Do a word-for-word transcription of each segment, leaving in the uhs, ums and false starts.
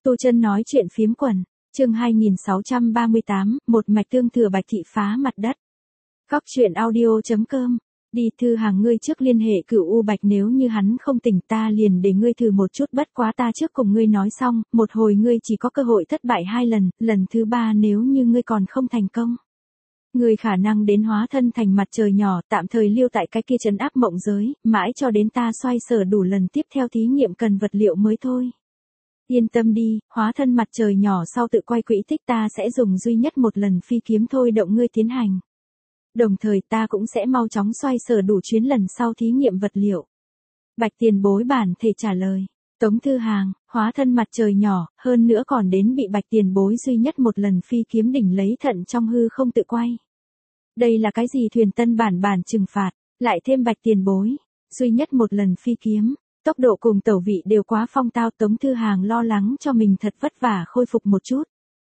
Tu Chân nói chuyện phiếm quần, chương hai nghìn sáu trăm ba mươi tám, một mạch tương thừa Bạch thị phá mặt đất. Góc truyện audio.com. Đi Thư Hàng, ngươi trước liên hệ Cửu U Bạch, nếu như hắn không tỉnh ta liền để ngươi thử một chút, bất quá ta trước cùng ngươi nói xong, một hồi ngươi chỉ có cơ hội thất bại hai lần, lần thứ ba nếu như ngươi còn không thành công, ngươi khả năng đến hóa thân thành mặt trời nhỏ, tạm thời lưu tại cái kia trấn áp mộng giới, mãi cho đến ta xoay sở đủ lần tiếp theo thí nghiệm cần vật liệu mới thôi. Yên tâm đi, hóa thân mặt trời nhỏ sau tự quay quỹ tích ta sẽ dùng duy nhất một lần phi kiếm thôi động ngươi tiến hành. Đồng thời ta cũng sẽ mau chóng xoay sở đủ chuyến lần sau thí nghiệm vật liệu. Bạch tiền bối bản thể trả lời. Tống Thư Hàng, hóa thân mặt trời nhỏ, hơn nữa còn đến bị Bạch tiền bối duy nhất một lần phi kiếm đỉnh lấy thận trong hư không tự quay. Đây là cái gì thuyền tân bản bản trừng phạt, lại thêm Bạch tiền bối, duy nhất một lần phi kiếm. Tốc độ cùng tẩu vị đều quá phong tao, Tống Thư Hàng lo lắng cho mình thật vất vả khôi phục một chút.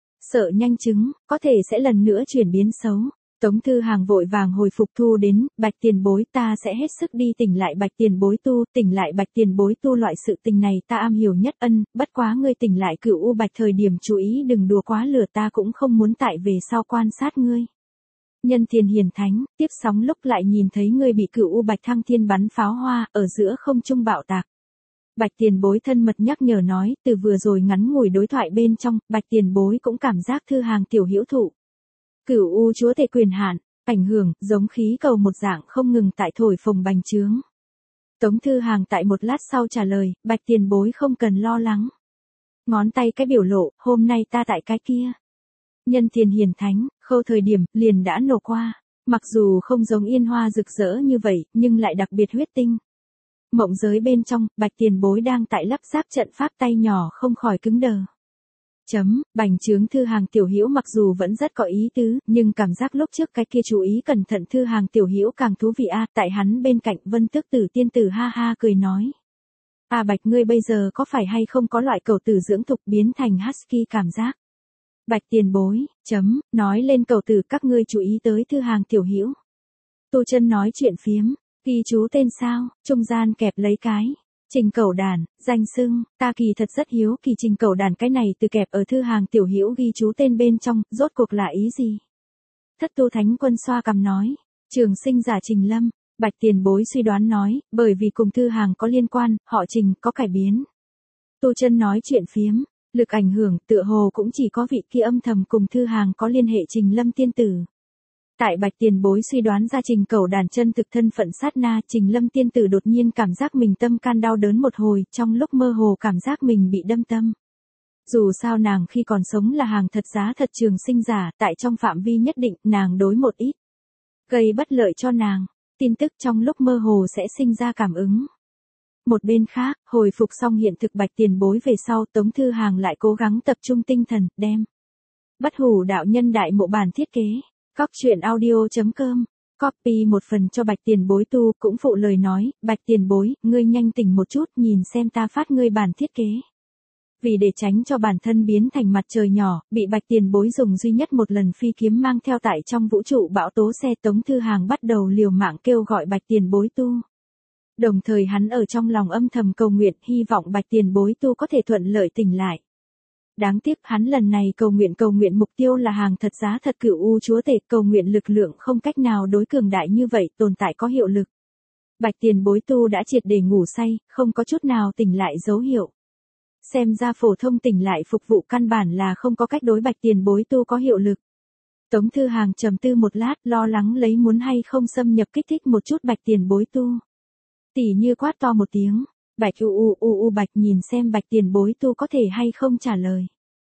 Sợ nhanh chứng, có thể sẽ lần nữa chuyển biến xấu. Tống Thư Hàng vội vàng hồi phục thu đến, Bạch tiền bối ta sẽ hết sức đi tỉnh lại Bạch tiền bối tu, tỉnh lại Bạch tiền bối tu loại sự tình này ta am hiểu nhất ân, bất quá ngươi tỉnh lại Cửu U Bạch thời điểm chú ý đừng đùa quá lửa, ta cũng không muốn tại về sau quan sát ngươi. Nhân Thiên Hiền Thánh, tiếp sóng lúc lại nhìn thấy ngươi bị Cửu U Bạch thăng thiên bắn pháo hoa, ở giữa không trung bạo tạc. Bạch tiền bối thân mật nhắc nhở nói, từ vừa rồi ngắn ngủi đối thoại bên trong, Bạch tiền bối cũng cảm giác Thư Hàng tiểu hữu thụ. Cửu U chúa tể quyền hạn, ảnh hưởng, giống khí cầu một dạng không ngừng tại thổi phồng bành trướng. Tống Thư Hàng tại một lát sau trả lời, Bạch tiền bối không cần lo lắng. Ngón tay cái biểu lộ, hôm nay ta tại cái kia. Nhân Thiên Hiền Thánh, khâu thời điểm, liền đã nổ qua. Mặc dù không giống yên hoa rực rỡ như vậy, nhưng lại đặc biệt huyết tinh. Mộng giới bên trong, Bạch tiền bối đang tại lắp ráp trận pháp, tay nhỏ không khỏi cứng đờ. Chấm, bành trướng Thư Hàng tiểu hữu mặc dù vẫn rất có ý tứ, nhưng cảm giác lúc trước cái kia chú ý cẩn thận Thư Hàng tiểu hữu càng thú vị a, tại hắn bên cạnh Vân Tước Tử tiên tử ha ha cười nói. À Bạch ngươi bây giờ có phải hay không có loại cầu tử dưỡng thục biến thành husky cảm giác? Bạch tiền bối, chấm, nói lên cầu tử các ngươi chú ý tới Thư Hàng tiểu hữu. Tu Chân nói chuyện phiếm, ghi chú tên sao, trung gian kẹp lấy cái. Trình Cẩu Đàn, danh xưng, ta kỳ thật rất hiếu kỳ Trình Cẩu Đàn cái này từ kẹp ở Thư Hàng tiểu hữu ghi chú tên bên trong, rốt cuộc là ý gì? Thất Tu Thánh Quân xoa cằm nói, trường sinh giả Trình Lâm, Bạch tiền bối suy đoán nói, bởi vì cùng Thư Hàng có liên quan, họ Trình có cải biến. Tu Chân nói chuyện phiếm, lực ảnh hưởng tựa hồ cũng chỉ có vị kia âm thầm cùng Thư Hàng có liên hệ Trình Lâm tiên tử. Tại Bạch tiền bối suy đoán ra Trình Cẩu Đàn chân thực thân phận sát na, Trình Lâm tiên tử đột nhiên cảm giác mình tâm can đau đớn một hồi, trong lúc mơ hồ cảm giác mình bị đâm tâm. Dù sao nàng khi còn sống là hàng thật giá thật trường sinh giả, tại trong phạm vi nhất định, nàng đối một ít gây bất lợi cho nàng, tin tức trong lúc mơ hồ sẽ sinh ra cảm ứng. Một bên khác, hồi phục xong hiện thực Bạch tiền bối về sau, Tống Thư Hàng lại cố gắng tập trung tinh thần, đem Bất Hủ đạo nhân đại mộ bản thiết kế. Góc truyện audio.com, copy một phần cho Bạch tiền bối tu, cũng phụ lời nói, Bạch tiền bối, ngươi nhanh tỉnh một chút, nhìn xem ta phát ngươi bản thiết kế. Vì để tránh cho bản thân biến thành mặt trời nhỏ, bị Bạch tiền bối dùng duy nhất một lần phi kiếm mang theo tại trong vũ trụ bão tố xe, Tống Thư Hàng bắt đầu liều mạng kêu gọi Bạch tiền bối tu. Đồng thời hắn ở trong lòng âm thầm cầu nguyện, hy vọng Bạch tiền bối tu có thể thuận lợi tỉnh lại. Đáng tiếc hắn lần này cầu nguyện cầu nguyện mục tiêu là hàng thật giá thật Cửu U chúa tể, cầu nguyện lực lượng không cách nào đối cường đại như vậy tồn tại có hiệu lực. Bạch tiền bối tu đã triệt để ngủ say, không có chút nào tỉnh lại dấu hiệu. Xem ra phổ thông tỉnh lại phục vụ căn bản là không có cách đối Bạch tiền bối tu có hiệu lực. Tống Thư Hàng trầm tư một lát, lo lắng lấy muốn hay không xâm nhập kích thích một chút Bạch tiền bối tu. Tỉ như quát to một tiếng. Bạch u u u u Bạch nhìn xem Bạch tiền bối tu có thể hay không trả lời.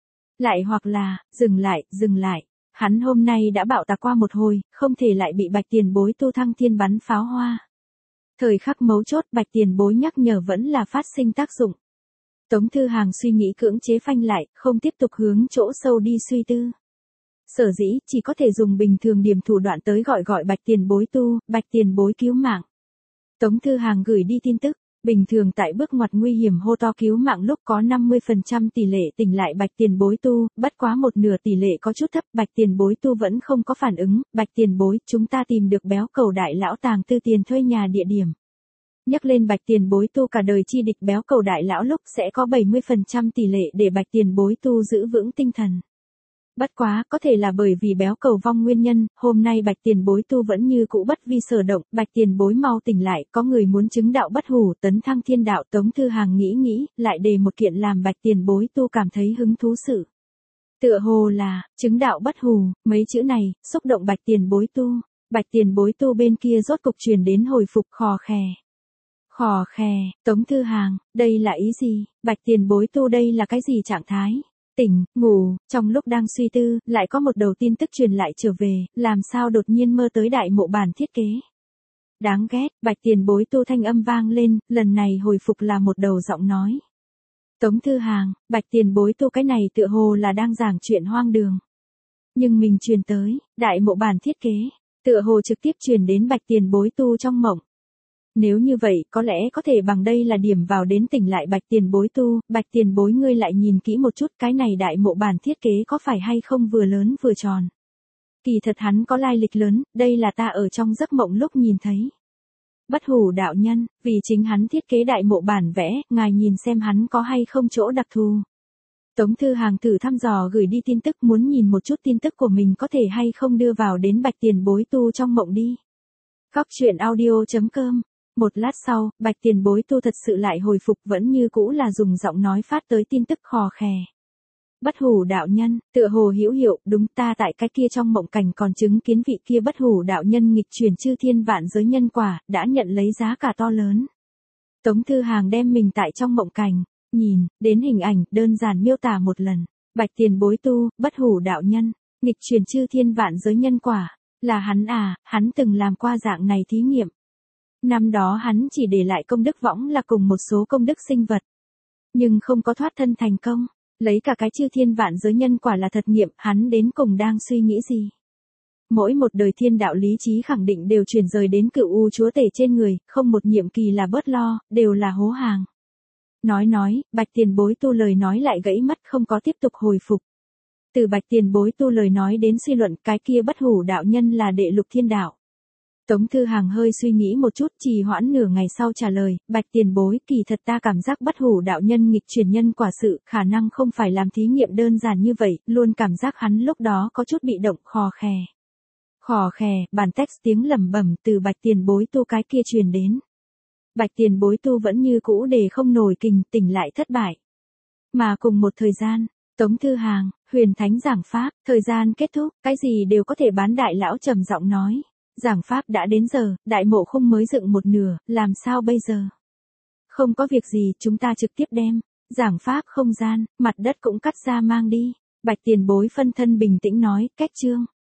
Lại hoặc là, dừng lại, dừng lại. Hắn hôm nay đã bạo tạc qua một hồi, không thể lại bị Bạch tiền bối tu thăng thiên bắn pháo hoa. Thời khắc mấu chốt Bạch tiền bối nhắc nhở vẫn là phát sinh tác dụng. Tống Thư Hàng suy nghĩ cưỡng chế phanh lại, không tiếp tục hướng chỗ sâu đi suy tư. Sở dĩ, chỉ có thể dùng bình thường điểm thủ đoạn tới gọi gọi Bạch tiền bối tu, Bạch tiền bối cứu mạng. Tống Thư Hàng gửi đi tin tức. Bình thường tại bước ngoặt nguy hiểm hô to cứu mạng lúc có năm mươi phần trăm tỷ lệ tỉnh lại Bạch tiền bối tu, bất quá một nửa tỷ lệ có chút thấp, Bạch tiền bối tu vẫn không có phản ứng, Bạch tiền bối, chúng ta tìm được béo cầu đại lão tàng tư tiền thuê nhà địa điểm. Nhắc lên Bạch Tiền Bối tu cả đời chi địch béo cầu đại lão lúc sẽ có bảy mươi phần trăm tỷ lệ để Bạch Tiền Bối tu giữ vững tinh thần. Bất quá, có thể là bởi vì béo cầu vong nguyên nhân, hôm nay Bạch Tiền Bối tu vẫn như cũ bất vi sở động, Bạch Tiền Bối mau tỉnh lại, có người muốn chứng đạo bất hủ tấn thăng thiên đạo. Tống Thư Hàng nghĩ nghĩ, lại đề một kiện làm Bạch Tiền Bối tu cảm thấy hứng thú sự. Tựa hồ là, chứng đạo bất hủ, mấy chữ này, xúc động Bạch Tiền Bối tu. Bạch Tiền Bối tu bên kia rốt cục truyền đến hồi phục khò khè. Khò khè, Tống Thư Hàng, đây là ý gì? Bạch Tiền Bối tu đây là cái gì trạng thái? Tỉnh, ngủ, trong lúc đang suy tư, lại có một đầu tin tức truyền lại trở về, làm sao đột nhiên mơ tới đại mộ bản thiết kế. Đáng ghét, Bạch Tiền Bối tu thanh âm vang lên, lần này hồi phục là một đầu giọng nói. Tống Thư Hàng, Bạch Tiền Bối tu cái này tựa hồ là đang giảng chuyện hoang đường. Nhưng mình truyền tới, đại mộ bản thiết kế, tựa hồ trực tiếp truyền đến Bạch Tiền Bối tu trong mộng. Nếu như vậy, có lẽ có thể bằng đây là điểm vào đến tỉnh lại Bạch Tiền Bối tu. Bạch Tiền Bối ngươi lại nhìn kỹ một chút, cái này đại mộ bản thiết kế có phải hay không vừa lớn vừa tròn. Kỳ thật hắn có lai lịch lớn, đây là ta ở trong giấc mộng lúc nhìn thấy. Bất hủ đạo nhân, vì chính hắn thiết kế đại mộ bản vẽ, ngài nhìn xem hắn có hay không chỗ đặc thù. Tống Thư Hàng thử thăm dò gửi đi tin tức, muốn nhìn một chút tin tức của mình có thể hay không đưa vào đến Bạch Tiền Bối tu trong mộng đi. Góc truyện audio chấm com. Một lát sau, Bạch Tiền Bối tu thật sự lại hồi phục, vẫn như cũ là dùng giọng nói phát tới tin tức khò khè. Bất hủ đạo nhân, tựa hồ hữu hiệu, đúng ta tại cái kia trong mộng cảnh còn chứng kiến vị kia bất hủ đạo nhân nghịch chuyển chư thiên vạn giới nhân quả, đã nhận lấy giá cả to lớn. Tống Thư Hàng đem mình tại trong mộng cảnh, nhìn, đến hình ảnh, đơn giản miêu tả một lần. Bạch Tiền Bối tu, bất hủ đạo nhân, nghịch chuyển chư thiên vạn giới nhân quả, là hắn à, hắn từng làm qua dạng này thí nghiệm. Năm đó hắn chỉ để lại công đức võng là cùng một số công đức sinh vật. Nhưng không có thoát thân thành công, lấy cả cái chư thiên vạn giới nhân quả là thật nghiệm, hắn đến cùng đang suy nghĩ gì. Mỗi một đời thiên đạo lý trí khẳng định đều chuyển rời đến cựu u chúa tể trên người, không một nhiệm kỳ là bớt lo, đều là hố hàng. Nói nói, Bạch Tiền Bối tu lời nói lại gãy mất không có tiếp tục hồi phục. Từ Bạch Tiền Bối tu lời nói đến suy luận cái kia bất hủ đạo nhân là đệ lục thiên đạo. Tống Thư Hàng hơi suy nghĩ một chút, trì hoãn nửa ngày sau trả lời, Bạch Tiền Bối, kỳ thật ta cảm giác bất hủ đạo nhân nghịch chuyển nhân quả sự, khả năng không phải làm thí nghiệm đơn giản như vậy, luôn cảm giác hắn lúc đó có chút bị động, khò khè. Khò khè, bản text tiếng lẩm bẩm từ Bạch Tiền Bối tu cái kia truyền đến. Bạch Tiền Bối tu vẫn như cũ để không nổi kình, tỉnh lại thất bại. Mà cùng một thời gian, Tống Thư Hàng, huyền thánh giảng pháp, thời gian kết thúc, cái gì đều có thể bán đại lão trầm giọng nói. Giảng pháp đã đến giờ, đại mộ khung mới dựng một nửa, làm sao bây giờ? Không có việc gì, chúng ta trực tiếp đem. Giảng pháp không gian, mặt đất cũng cắt ra mang đi. Bạch Tiền Bối phân thân bình tĩnh nói, kết chương.